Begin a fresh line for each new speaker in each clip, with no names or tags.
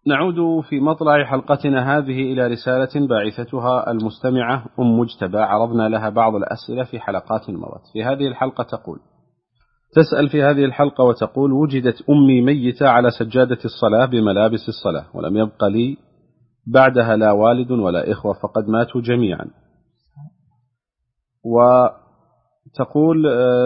نعود في مطلع حلقتنا هذه إلى رسالة باعثتها المستمعة مجتبى، عرضنا لها بعض الأسئلة في حلقات مضت. في هذه الحلقة تسأل في هذه الحلقة وتقول: وجدت أمي ميتة على سجادة الصلاة بملابس الصلاة، ولم يبق لي بعدها لا والد ولا إخوة، فقد ماتوا جميعا. وتقول: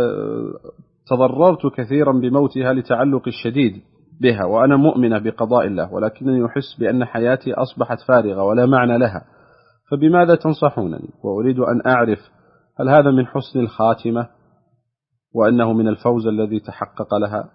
تضررت كثيرا بموتها لتعلق الشديد بها، وأنا مؤمنة بقضاء الله، ولكنني أحس بأن حياتي أصبحت فارغة ولا معنى لها، فبماذا تنصحونني؟ وأريد أن أعرف هل هذا من حسن الخاتمة وأنه من الفوز الذي تحقق لها؟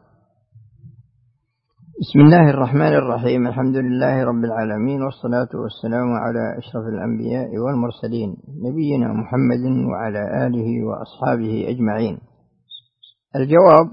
بسم الله الرحمن الرحيم. الحمد لله رب العالمين، والصلاة والسلام على أشرف الأنبياء والمرسلين، نبينا محمد وعلى آله وأصحابه أجمعين. الجواب: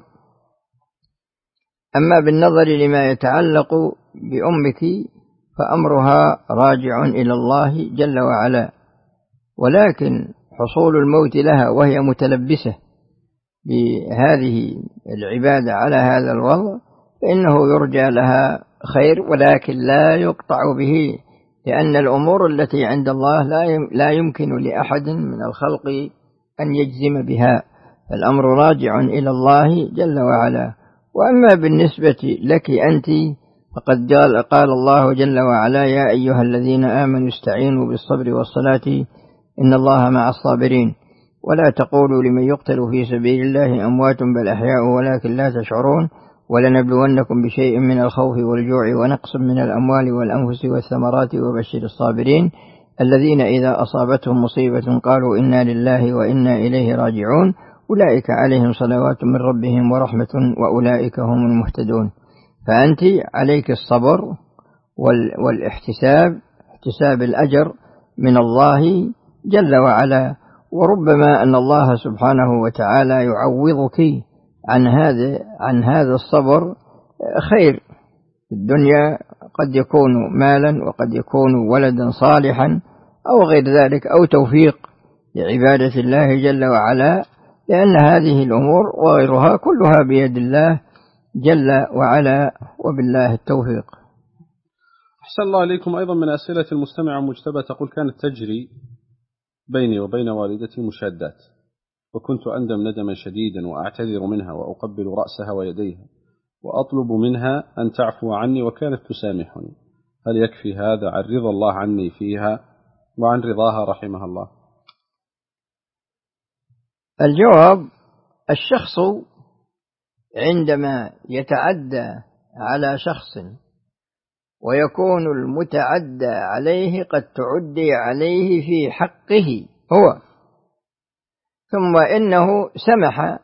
أما بالنظر لما يتعلق بأمك فأمرها راجع إلى الله جل وعلا، ولكن حصول الموت لها وهي متلبسة بهذه العبادة على هذا الوضع فإنه يرجى لها خير، ولكن لا يقطع به، لأن الأمور التي عند الله لا يمكن لأحد من الخلق أن يجزم بها، فالأمر راجع إلى الله جل وعلا. وأما بالنسبة لك أنت فقد قال الله جل وعلا: يا أيها الذين آمنوا استعينوا بالصبر والصلاة إن الله مع الصابرين، ولا تقولوا لمن يقتل في سبيل الله أموات بل أحياء ولكن لا تشعرون، ولنبلونكم بشيء من الخوف والجوع ونقص من الأموال والأنفس والثمرات وبشر الصابرين الذين إذا أصابتهم مصيبة قالوا إنا لله وإنا إليه راجعون أولئك عليهم صلوات من ربهم ورحمة وأولئك هم المهتدون. فأنت عليك الصبر والاحتساب، احتساب الأجر من الله جل وعلا، وربما أن الله سبحانه وتعالى يعوضك عن هذا الصبر خير في الدنيا، قد يكون مالا وقد يكون ولدا صالحا أو غير ذلك، أو توفيق لعبادة الله جل وعلا، لأن هذه الأمور وغيرها كلها بيد الله جل وعلا، وبالله التوفيق.
أحسن الله عليكم. أيضا من أسئلة المستمع مجتبى تقول: كانت تجري بيني وبين والدتي مشادات، وكنت أندم ندما شديدا وأعتذر منها وأقبل رأسها ويديها وأطلب منها أن تعفو عني، وكانت تسامحني، هل يكفي هذا عن رضا الله عني فيها وعن رضاها رحمها الله؟
الجواب: الشخص عندما يتعدى على شخص ويكون المتعدى عليه قد تعدي عليه في حقه هو، ثم إنه سمح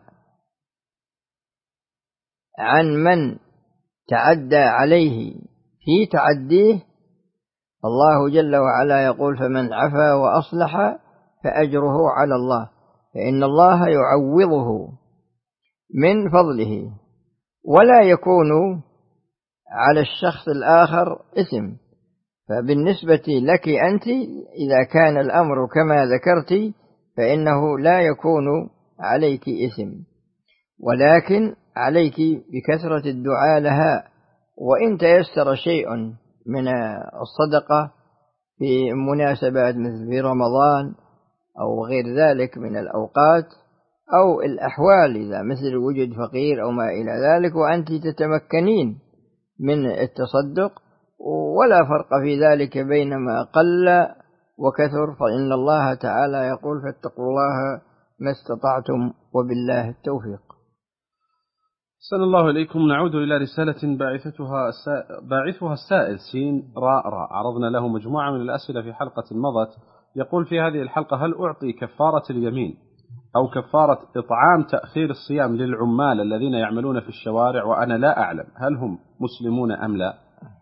عن من تعدى عليه في تعديه، الله جل وعلا يقول: فمن عفا وأصلح فأجره على الله، فإن الله يعوضه من فضله، ولا يكون على الشخص الآخر إثم. فبالنسبة لك أنت إذا كان الأمر كما ذكرت فإنه لا يكون عليك إثم، ولكن عليك بكثرة الدعاء لها، وإن تيسر شيء من الصدقة في مناسبات مثل في رمضان أو غير ذلك من الأوقات أو الأحوال، إذا مثل وجد فقير أو ما إلى ذلك وأنت تتمكنين من التصدق، ولا فرق في ذلك بين ما قل وكثر، فإن الله تعالى يقول: فاتقوا الله ما استطعتم وبالله التوفيق.
أحسن الله إليكم. نعود إلى رسالة باعثها السائل سين راء راء، عرضنا له مجموعة من الأسئلة في حلقة مضت. يقول في هذه الحلقة: هل أعطي كفارة اليمين أو كفارة إطعام تأخير الصيام للعمال الذين يعملون في الشوارع وأنا لا أعلم هل هم مسلمون أم لا؟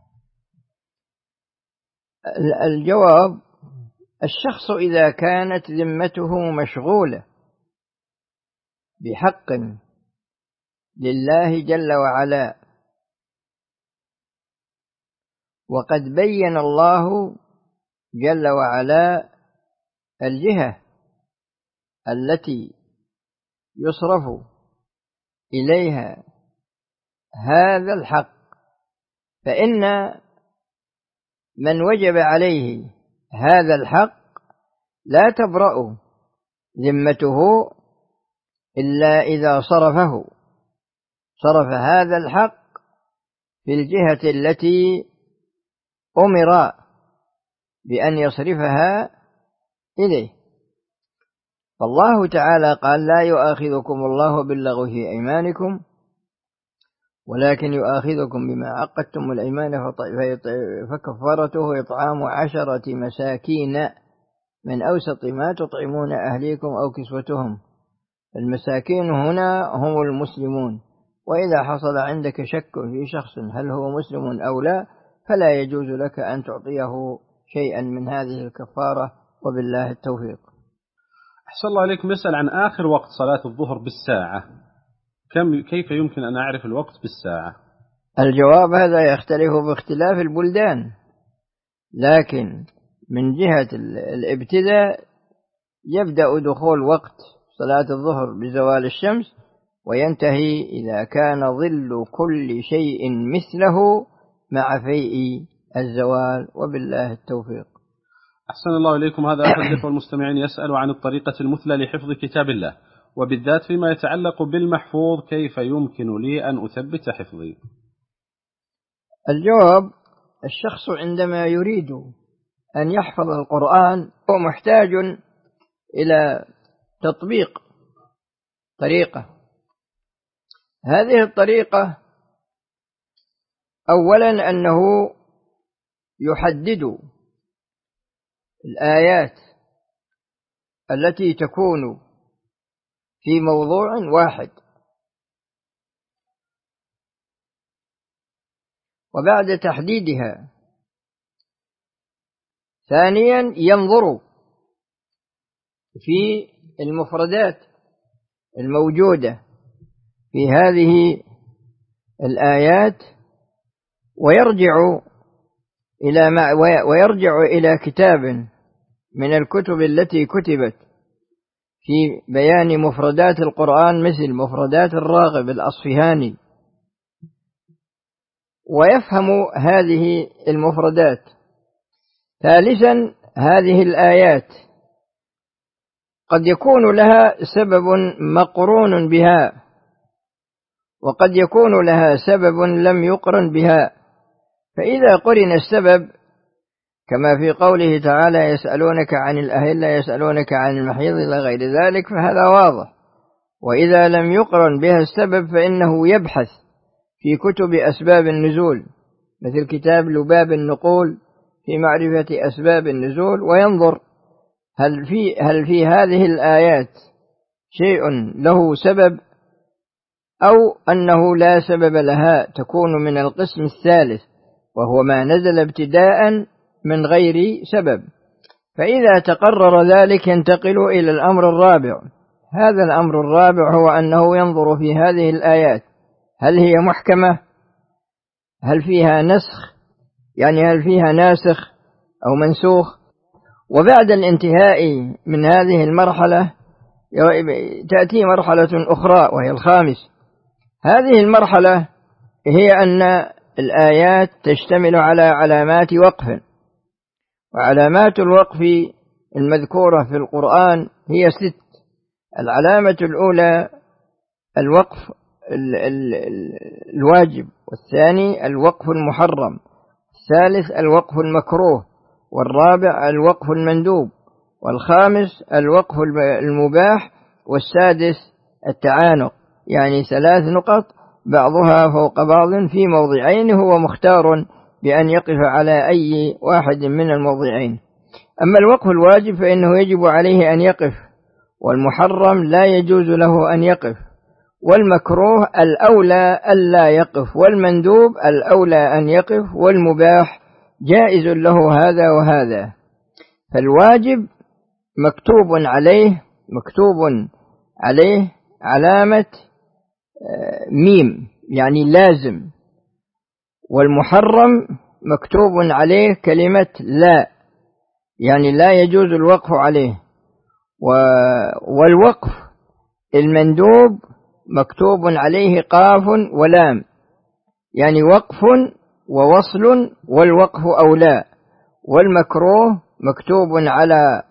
الجواب: الشخص إذا كانت ذمته مشغولة بحق لله جل وعلا، وقد بين الله جل وعلا الجهة التي يصرف إليها هذا الحق، فإن من وجب عليه هذا الحق لا تبرأ ذمته إلا إذا صرف هذا الحق في الجهة التي أمر بأن يصرفها إليه. فالله تعالى قال: لا يؤاخذكم الله باللغو في أيمانكم ولكن يؤاخذكم بما عقدتم الأيمان فكفارته إطعام 10 مساكين من أوسط ما تطعمون أهليكم أو كسوتهم. المساكين هنا هم المسلمون، وإذا حصل عندك شك في شخص هل هو مسلم أو لا فلا يجوز لك أن تعطيه شيئا من هذه الكفارة، وبالله التوفيق.
أحسن الله عليكم. يسأل عن آخر وقت صلاة الظهر بالساعة، كيف يمكن أن أعرف الوقت بالساعة؟
الجواب هذا يختلف باختلاف البلدان، لكن من جهة الابتداء يبدأ دخول وقت صلاة الظهر بزوال الشمس وينتهي إذا كان ظل كل شيء مثله مع فيء الزوال، وبالله التوفيق.
أحسن الله إليكم. هذا أحد الإخوة المستمعين يسأل عن الطريقة المثلى لحفظ كتاب الله، وبالذات فيما يتعلق بالمحفوظ، كيف يمكن لي أن أثبت حفظي؟
الجواب: الشخص عندما يريد أن يحفظ القرآن هو محتاج إلى تطبيق طريقة. هذه الطريقة أولا أنه يحدد الآيات التي تكون في موضوع واحد، وبعد تحديدها ثانيا ينظر في المفردات الموجودة في هذه الآيات ويرجع إلى كتاب من الكتب التي كتبت في بيان مفردات القرآن مثل مفردات الراغب الأصفهاني، ويفهم هذه المفردات. ثالثا هذه الآيات قد يكون لها سبب مقرون بها وقد يكون لها سبب لم يقرن بها، فإذا قرن السبب كما في قوله تعالى: يسألونك عن الأهلة يسألونك عن المحيض إلى غير ذلك، فهذا واضح. وإذا لم يقرن بها السبب فإنه يبحث في كتب أسباب النزول مثل كتاب لباب النقول في معرفة أسباب النزول، وينظر هل في هذه الآيات شيء له سبب أو أنه لا سبب لها، تكون من القسم الثالث وهو ما نزل ابتداء من غير سبب. فإذا تقرر ذلك ينتقل إلى الأمر الرابع. هذا الأمر الرابع هو أنه ينظر في هذه الآيات هل هي محكمة، هل فيها نسخ، يعني هل فيها ناسخ أو منسوخ. وبعد الانتهاء من هذه المرحلة تأتي مرحلة أخرى وهي الخامس. هذه المرحلة هي أن الآيات تشتمل على علامات وقف، وعلامات الوقف المذكورة في القرآن هي 6. العلامة الأولى الوقف الواجب، والثاني الوقف المحرم، الثالث الوقف المكروه، والرابع الوقف المندوب، والخامس الوقف المباح، والسادس التعانق، يعني 3 نقط بعضها فوق بعض في موضعين، هو مختار بأن يقف على أي واحد من الموضعين. أما الوقف الواجب فإنه يجب عليه أن يقف، والمحرم لا يجوز له أن يقف، والمكروه الأولى ألا يقف، والمندوب الأولى أن يقف، والمباح جائز له هذا وهذا. فالواجب مكتوب عليه علامة ميم يعني لازم، والمحرم مكتوب عليه كلمة لا يعني لا يجوز الوقف عليه، والوقف المندوب مكتوب عليه قاف ولام يعني وقف ووصل، والوقف أولى، والمكروه مكتوب على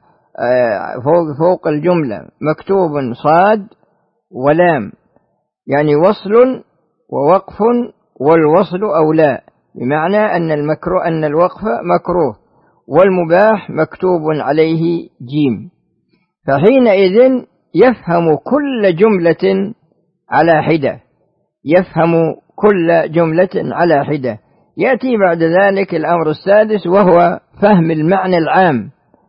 فوق الجملة مكتوب صاد ولام، يعني وصل ووقف، والوصل أولى، بمعنى أن الوقف مكروه والمباح مكتوب عليه جيم. فحينئذ يفهم كل جملة على حدة، يفهم كل جملة على حدة. يأتي بعد ذلك الأمر السادس، وهو فهم المعنى العام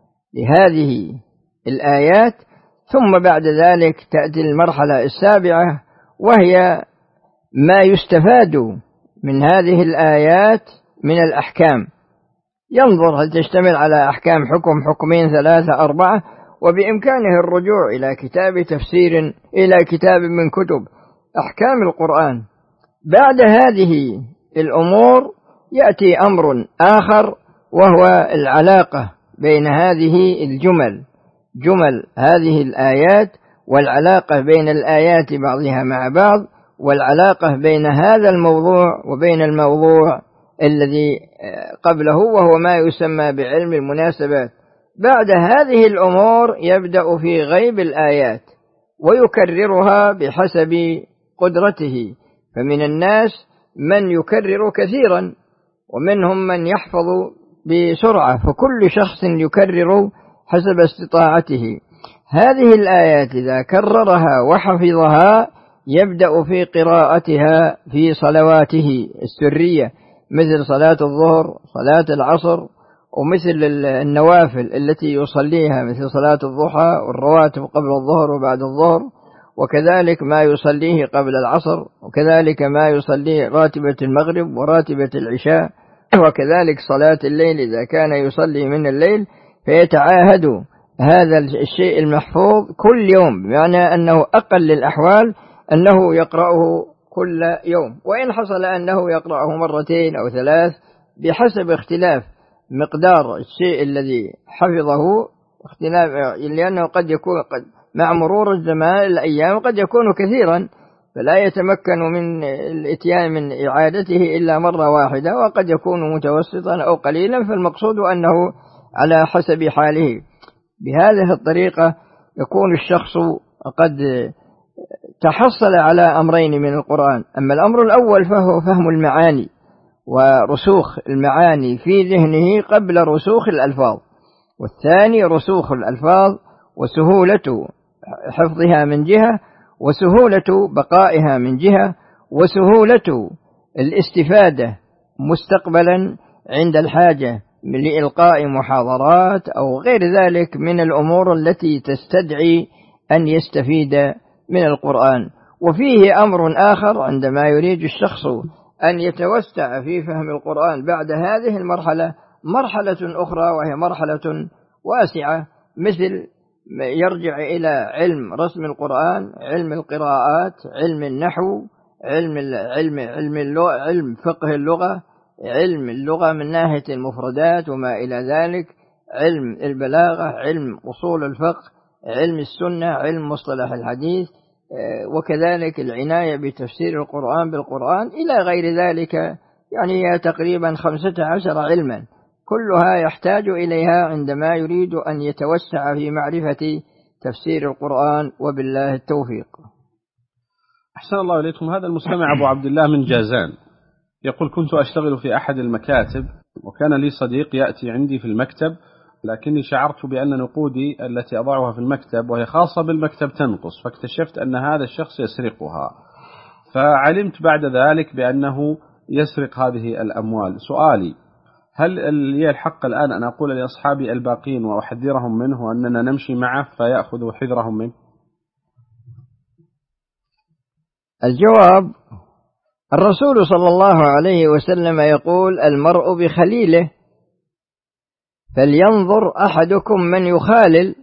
لهذه الآيات. ثم بعد ذلك تأتي المرحلة السابعة، وهي ما يستفاد من هذه الآيات من الأحكام. ينظر هل تشتمل على أحكام حكم، حكمين، 3، 4، وبإمكانه الرجوع إلى كتاب تفسير، إلى كتاب من كتب أحكام القرآن. بعد هذه الأمور يأتي أمر آخر، وهو العلاقة بين هذه الجمل، جمل هذه الآيات، والعلاقة بين الآيات بعضها مع بعض، والعلاقة بين هذا الموضوع وبين الموضوع الذي قبله، وهو ما يسمى بعلم المناسبات. بعد هذه الأمور يبدأ في غيب الآيات ويكررها بحسب قدرته. فمن الناس من يكرر كثيرا، ومنهم من يحفظ بسرعة، فكل شخص يكرر حسب استطاعته. هذه الآيات إذا كررها وحفظها يبدأ في قراءتها في صلواته السرية، مثل صلاة الظهر، صلاة العصر، ومثل النوافل التي يصليها مثل صلاة الضحى والرواتب قبل الظهر وبعد الظهر، وكذلك ما يصليه قبل العصر، وكذلك ما يصليه راتبة المغرب وراتبة العشاء، وكذلك صلاة الليل إذا كان يصلي من الليل، فيتعاهد هذا الشيء المحفوظ كل يوم، بمعنى أنه أقل الأحوال أنه يقرأه كل يوم، وإن حصل أنه يقرأه 2 أو 3 بحسب اختلاف مقدار الشيء الذي حفظه، اختلاف، لأنه قد يكون مع مرور الزمان الأيام قد يكون كثيرا، فلا يتمكن من الاتيان من إعادته إلا مرة واحدة، وقد يكون متوسطا أو قليلا، فالمقصود أنه على حسب حاله. بهذه الطريقة يكون الشخص قد تحصل على أمرين من القرآن. أما الأمر الأول فهو فهم المعاني ورسوخ المعاني في ذهنه قبل رسوخ الألفاظ، والثاني رسوخ الألفاظ وسهولة حفظها من جهة، وسهولة بقائها من جهة، وسهولة الاستفادة مستقبلا عند الحاجة لإلقاء محاضرات أو غير ذلك من الأمور التي تستدعي أن يستفيد من القرآن. وفيه أمر آخر عندما يريد الشخص أن يتوسع في فهم القرآن بعد هذه المرحلة، مرحلة أخرى وهي مرحلة واسعة، مثل يرجع إلى علم رسم القرآن، علم القراءات، علم النحو، علم فقه اللغة، علم اللغة من ناحية المفردات وما إلى ذلك، علم البلاغة، علم أصول الفقه، علم السنة، علم مصطلح الحديث، وكذلك العناية بتفسير القرآن بالقرآن إلى غير ذلك. يعني هي تقريبا 15 علما، كلها يحتاج إليها عندما يريد أن يتوسع في معرفة تفسير القرآن، وبالله التوفيق.
أحسن الله إليكم. هذا المستمع أبو عبد الله من جازان يقول: كنت أشتغل في أحد المكاتب، وكان لي صديق يأتي عندي في المكتب، لكني شعرت بأن نقودي التي أضعها في المكتب وهي خاصة بالمكتب تنقص، فاكتشفت أن هذا الشخص يسرقها، فعلمت بعد ذلك بأنه يسرق هذه الأموال. سؤالي: هل لي الحق الآن أن أقول لأصحابي الباقين وأحذرهم منه أننا نمشي معه فيأخذوا حذرهم منه؟
الجواب: الرسول صلى الله عليه وسلم يقول: المرء بخليله، فلينظر أحدكم من يخالل.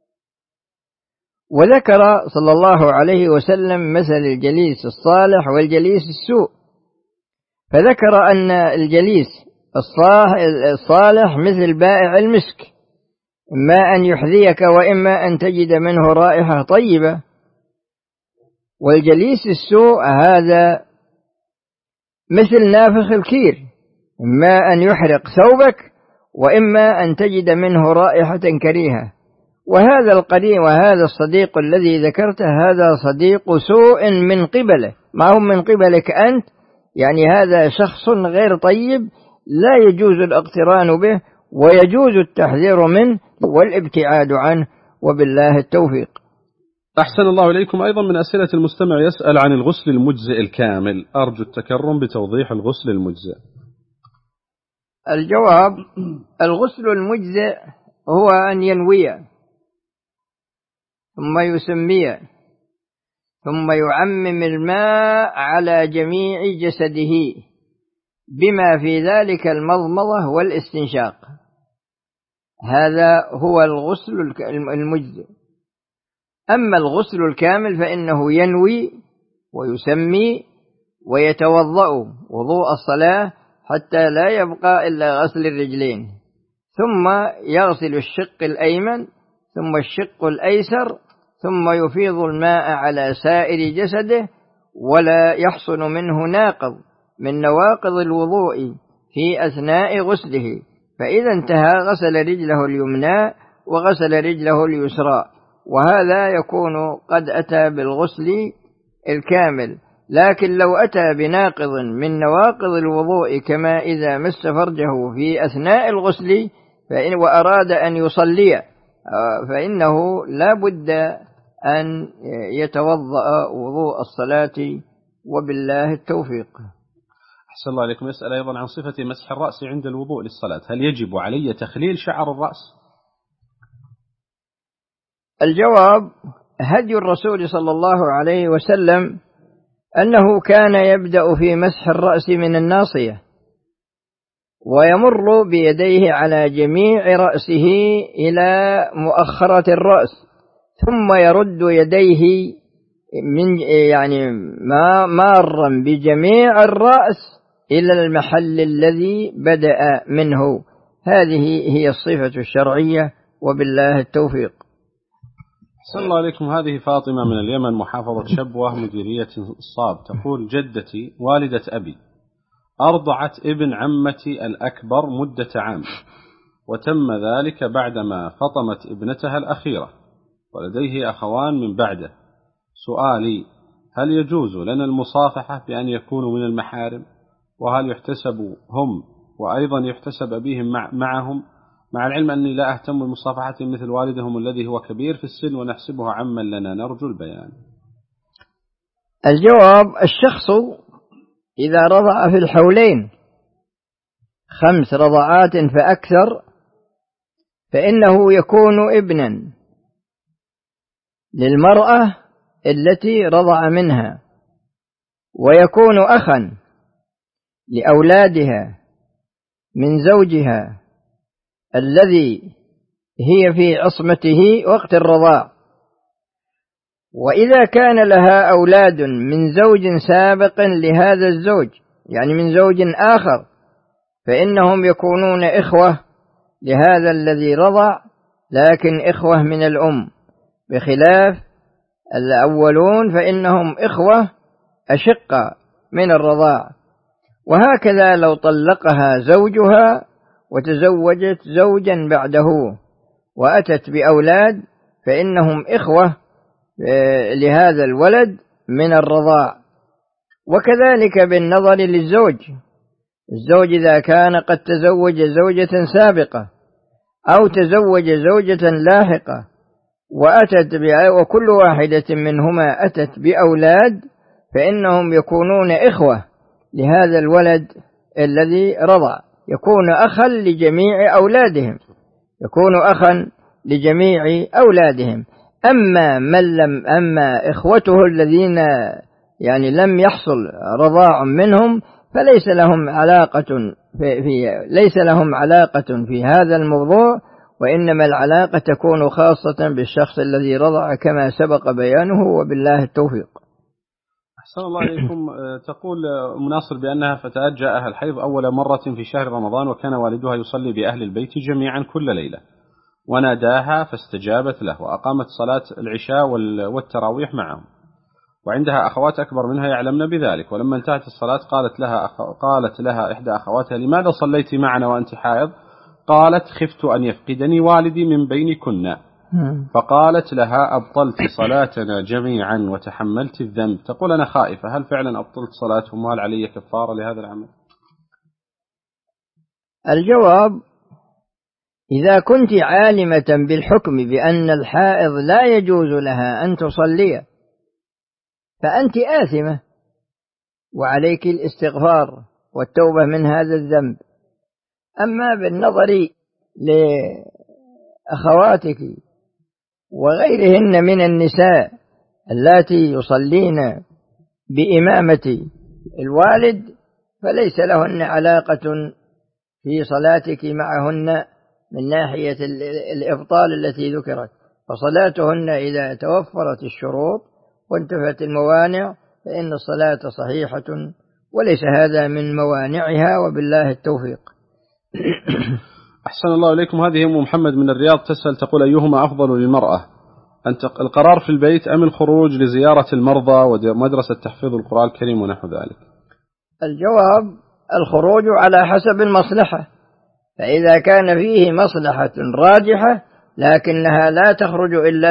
وذكر صلى الله عليه وسلم مثل الجليس الصالح والجليس السوء، فذكر أن الجليس الصالح مثل بائع المسك، إما أن يحذيك وإما أن تجد منه رائحة طيبة، والجليس السوء هذا مثل نافخ الكير، إما أن يحرق ثوبك وإما أن تجد منه رائحة كريهة. وهذا القرين وهذا الصديق الذي ذكرته هذا صديق سوء من قبله، ما هم من قبلك أنت، يعني هذا شخص غير طيب لا يجوز الاقتران به، ويجوز التحذير منه والابتعاد عنه، وبالله التوفيق.
أحسن الله إليكم. أيضا من أسئلة المستمع يسأل عن الغسل المجزئ الكامل، أرجو التكرم بتوضيح الغسل المجزئ.
الجواب: الغسل المجزئ هو أن ينوي ثم يسمي ثم يعمم الماء على جميع جسده بما في ذلك المضمضة والاستنشاق، هذا هو الغسل المجزئ. أما الغسل الكامل فإنه ينوي ويسمي ويتوضأ وضوء الصلاة حتى لا يبقى إلا غسل الرجلين، ثم يغسل الشق الأيمن ثم الشق الأيسر، ثم يفيض الماء على سائر جسده، ولا يحصل منه ناقض من نواقض الوضوء في أثناء غسله، فإذا انتهى غسل رجله اليمنى وغسل رجله اليسرى، وهذا يكون قد أتى بالغسل الكامل. لكن لو أتى بناقض من نواقض الوضوء كما إذا مس فرجه في أثناء الغسل وأراد أن يصلي فإنه لا بد أن يتوضأ وضوء الصلاة، وبالله التوفيق.
أحسن الله عليكم. يسأل أيضا عن صفة مسح الرأس عند الوضوء للصلاة، هل يجب علي تخليل شعر الرأس؟
الجواب: هدي الرسول صلى الله عليه وسلم أنه كان يبدأ في مسح الرأس من الناصية، ويمر بيديه على جميع رأسه إلى مؤخرة الرأس، ثم يرد يديه من مارا بجميع الرأس إلى المحل الذي بدأ منه. هذه هي الصفة الشرعية، وبالله التوفيق.
أحسن الله عليكم. هذه فاطمة من اليمن محافظة شبوة مديرية الصاب، تقول: جدتي والدة أبي أرضعت ابن عمتي الأكبر مدة عام، وتم ذلك بعدما فطمت ابنتها الأخيرة، ولديه أخوان من بعده. سؤالي: هل يجوز لنا المصافحة بأن يكونوا من المحارم؟ وهل يحتسب هم وأيضا يحتسب أبيهم معهم، مع العلم أني لا أهتم بمصافحة مثل والدهم الذي هو كبير في السن ونحسبه عما لنا، نرجو البيان.
الجواب: الشخص إذا رضع في الحولين 5 رضعات فأكثر فإنه يكون ابنا للمرأة التي رضع منها، ويكون أخا لأولادها من زوجها الذي هي في عصمته وقت الرضاع. وإذا كان لها أولاد من زوج سابق لهذا الزوج، يعني من زوج آخر، فإنهم يكونون إخوة لهذا الذي رضع، لكن إخوة من الأم، بخلاف الأولون فإنهم إخوة أشقة من الرضاع. وهكذا لو طلقها زوجها وتزوجت زوجا بعده وأتت بأولاد فإنهم إخوة لهذا الولد من الرضاع. وكذلك بالنظر للزوج، الزوج إذا كان قد تزوج زوجة سابقة أو تزوج زوجة لاحقة وكل واحدة منهما أتت بأولاد، فإنهم يكونون إخوة لهذا الولد الذي رضع، يكون أخا لجميع أولادهم، يكون أخا لجميع أولادهم. أما إخوته الذين يعني لم يحصل رضاع منهم فليس لهم علاقة في هذا الموضوع، وإنما العلاقة تكون خاصة بالشخص الذي رضع كما سبق بيانه، وبالله التوفيق.
أحسن الله عليكم. تقول مناصر بأنها فتاة جاءها الحيض أول مرة في شهر رمضان، وكان والدها يصلي بأهل البيت جميعا كل ليلة، وناداها فاستجابت له وأقامت صلاة العشاء والتراويح معهم، وعندها أخوات أكبر منها يعلمن بذلك. ولما انتهت الصلاة قالت لها إحدى أخواتها: لماذا صليت معنا وأنت حائض؟ قالت خفت أن يفقدني والدي من بينكن، فقالت لها أبطلت صلاتنا جميعا وتحملت الذنب. تقول أنا خائفة، هل فعلا أبطلت صلاتهم وهل علي كفارة لهذا العمل؟
الجواب: إذا كنت عالمة بالحكم بأن الحائض لا يجوز لها أن تصلي فأنت آثمة وعليك الاستغفار والتوبة من هذا الذنب. أما بالنظر لأخواتك وغيرهن من النساء اللاتي يصلين بإمامة الوالد فليس لهن علاقة في صلاتك معهن من ناحية الإبطال التي ذكرت، فصلاتهن إذا توفرت الشروط وانتفت الموانع فإن الصلاة صحيحة وليس هذا من موانعها، وبالله التوفيق.
أحسن الله إليكم. هذه أم محمد من الرياض تسأل تقول أيهما أفضل للمرأة، القرار في البيت أم الخروج لزيارة المرضى ومدرسة تحفيظ القرآن الكريم ونحو ذلك؟
الجواب: الخروج على حسب المصلحة، فإذا كان فيه مصلحة راجحة لكنها لا تخرج إلا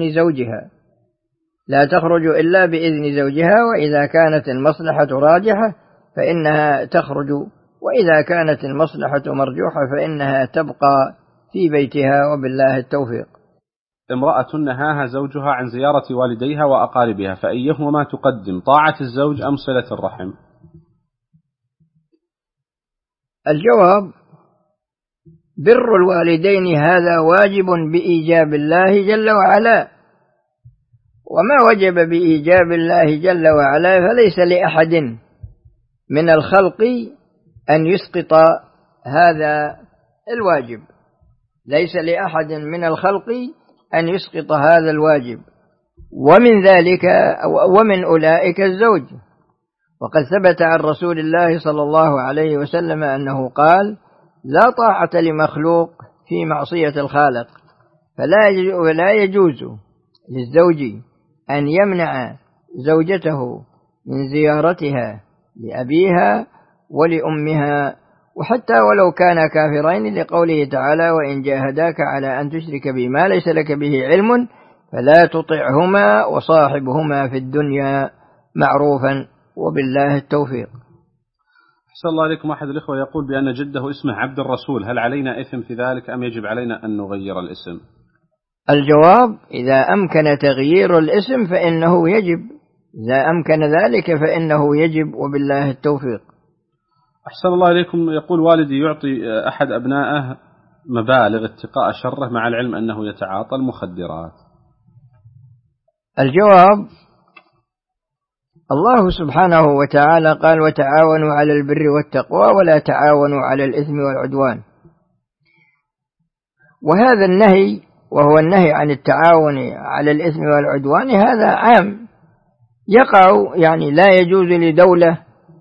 بإذن زوجها، وإذا كانت المصلحة راجحة فإنها تخرج، وإذا كانت المصلحة مرجوحة فإنها تبقى في بيتها، وبالله التوفيق.
امرأة نهاها زوجها عن زيارة والديها وأقاربها، فأيهما تقدم، طاعة الزوج أم صلة الرحم؟
الجواب: بر الوالدين هذا واجب بإيجاب الله جل وعلا، وما وجب بإيجاب الله جل وعلا فليس لأحد من الخلق أن يسقط هذا الواجب، ليس لأحد من الخلق أن يسقط هذا الواجب، ومن ذلك ومن أولئك الزوج. وقد ثبت عن رسول الله صلى الله عليه وسلم أنه قال: لا طاعة لمخلوق في معصية الخالق، فلا يجوز للزوج أن يمنع زوجته من زيارتها لأبيها ولأمها، وحتى ولو كانا كافرين، لقوله تعالى: وإن جاهداك على أن تشرك بما ليس لك به علم فلا تطعهما وصاحبهما في الدنيا معروفا، وبالله التوفيق.
أحسن الله عليكم. أحد الإخوة يقول بأن جده اسمه عبد الرسول، هل علينا إثم في ذلك أم يجب علينا أن نغير الاسم؟
الجواب: إذا أمكن تغيير الاسم فإنه يجب، إذا أمكن ذلك فإنه يجب، وبالله التوفيق.
أحسن الله إليكم. يقول والدي يعطي أحد أبنائه مبالغ اتقاء شره مع العلم أنه يتعاطى المخدرات.
الجواب: الله سبحانه وتعالى قال: وتعاونوا على البر والتقوى ولا تعاونوا على الإثم والعدوان. وهذا النهي، وهو النهي عن التعاون على الإثم والعدوان، هذا عام يقع، يعني لا يجوز لدولة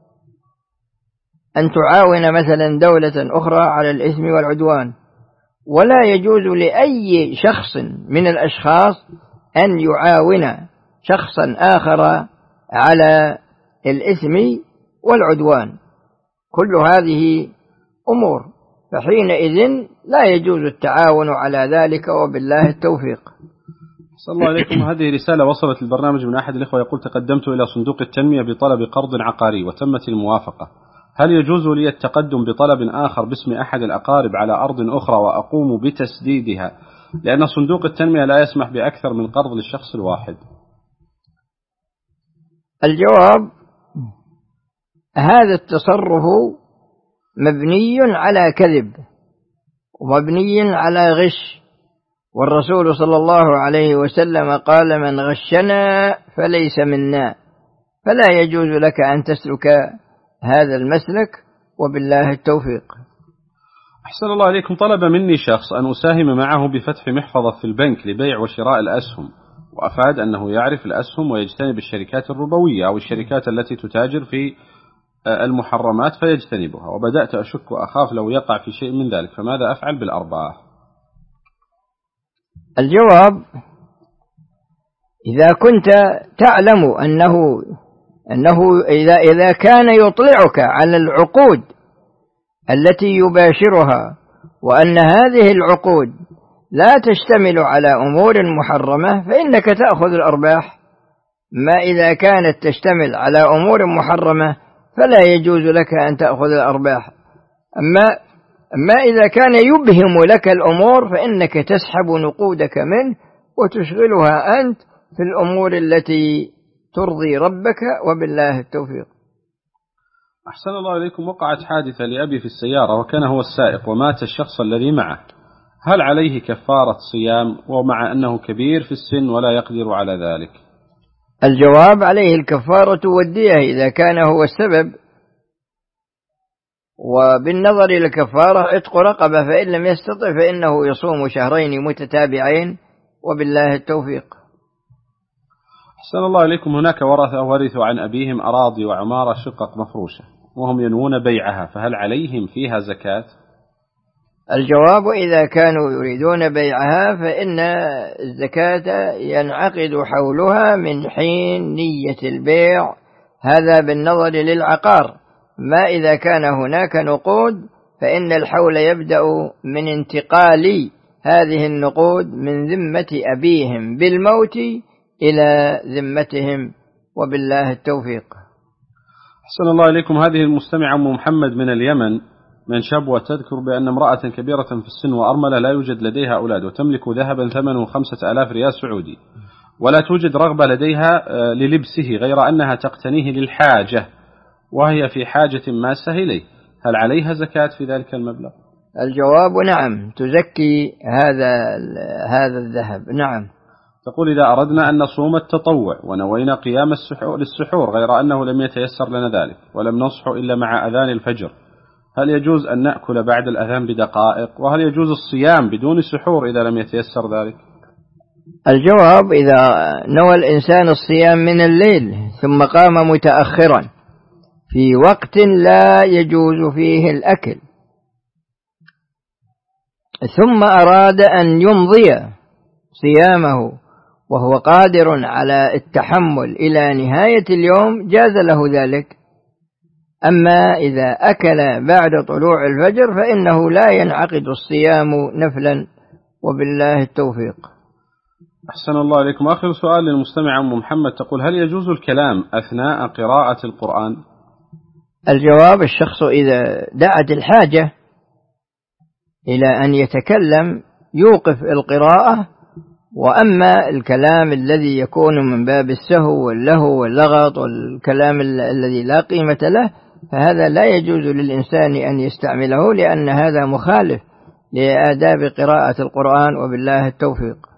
أن تعاون مثلا دولة أخرى على الإثم والعدوان، ولا يجوز لأي شخص من الأشخاص أن يعاون شخصا آخر على الإثم والعدوان. كل هذه أمور، فحينئذ لا يجوز التعاون على ذلك، وبالله التوفيق.
صلى الله عليكم. هذه رسالة وصلت البرنامج من أحد الإخوة يقول: تقدمت إلى صندوق التنمية بطلب قرض عقاري وتمت الموافقة، هل يجوز لي التقدم بطلب آخر باسم أحد الأقارب على أرض أخرى وأقوم بتسديدها، لأن صندوق التنمية لا يسمح بأكثر من قرض للشخص الواحد؟
الجواب: هذا التصرف مبني على كذب ومبني على غش، والرسول صلى الله عليه وسلم قال: من غشنا فليس منا، فلا يجوز لك أن تسلك هذا المسلك، وبالله التوفيق.
أحسن الله عليكم. طلب مني شخص أن أساهم معه بفتح محفظة في البنك لبيع وشراء الأسهم، وأفاد أنه يعرف الأسهم ويجتنب الشركات الربوية أو الشركات التي تتاجر في المحرمات فيجتنبها، وبدأت أشك وأخاف لو يقع في شيء من ذلك، فماذا أفعل بالأرباح؟
الجواب: إذا كنت تعلم أنه إذا كان يطلعك على العقود التي يباشرها وأن هذه العقود لا تشتمل على أمور محرمة فإنك تأخذ الأرباح. ما إذا كانت تشتمل على أمور محرمة فلا يجوز لك أن تأخذ الأرباح. أما إذا كان يبهم لك الأمور فإنك تسحب نقودك منه وتشغلها أنت في الأمور التي ترضي ربك، وبالله التوفيق.
أحسن الله إليكم. وقعت حادثة لأبي في السيارة وكان هو السائق ومات الشخص الذي معه، هل عليه كفارة صيام ومع أنه كبير في السن ولا يقدر على ذلك؟
الجواب عليه الكفارة والدية إذا كان هو السبب، وبالنظر إلى الكفارة عتق رقبة، فإن لم يستطع فإنه يصوم شهرين متتابعين، وبالله التوفيق.
أحسن الله إليكم. هناك ورثوا عن أبيهم أراضي وعمارة شقق مفروشة وهم ينوون بيعها، فهل عليهم فيها زكاة؟
الجواب إذا كانوا يريدون بيعها فإن الزكاة ينعقد حولها من حين نية البيع، هذا بالنظر للعقار. ما إذا كان هناك نقود فإن الحول يبدأ من انتقال هذه النقود من ذمة أبيهم بالموت إلى ذمتهم، وبالله التوفيق.
أحسن الله إليكم. هذه المستمعة أم محمد من اليمن من شبوة تذكر بأن امرأة كبيرة في السن وأرملة لا يوجد لديها أولاد وتملك ذهبا ثمنه 5000 ريال سعودي، ولا توجد رغبة لديها للبسه غير أنها تقتنيه للحاجة وهي في حاجة ماسة إليه، هل عليها زكاة في ذلك المبلغ؟
الجواب نعم، تزكي هذا الذهب. نعم.
تقول إذا أردنا أن نصوم التطوع ونوينا قيام للسحور غير أنه لم يتيسر لنا ذلك ولم نصح إلا مع أذان الفجر، هل يجوز أن نأكل بعد الأذان بدقائق؟ وهل يجوز الصيام بدون سحور إذا لم يتيسر ذلك؟
الجواب إذا نوى الإنسان الصيام من الليل ثم قام متأخرا في وقت لا يجوز فيه الأكل ثم أراد أن يمضي صيامه وهو قادر على التحمل إلى نهاية اليوم جاز له ذلك. أما إذا أكل بعد طلوع الفجر فإنه لا ينعقد الصيام نفلا، وبالله التوفيق.
أحسن الله إليكم. آخر سؤال للمستمع أم محمد تقول هل يجوز الكلام أثناء قراءة القرآن؟
الجواب الشخص إذا دعت الحاجة إلى أن يتكلم يوقف القراءة، وأما الكلام الذي يكون من باب السهو واللهو واللغط والكلام الذي لا قيمة له فهذا لا يجوز للإنسان أن يستعمله، لأن هذا مخالف لآداب قراءة القرآن، وبالله التوفيق.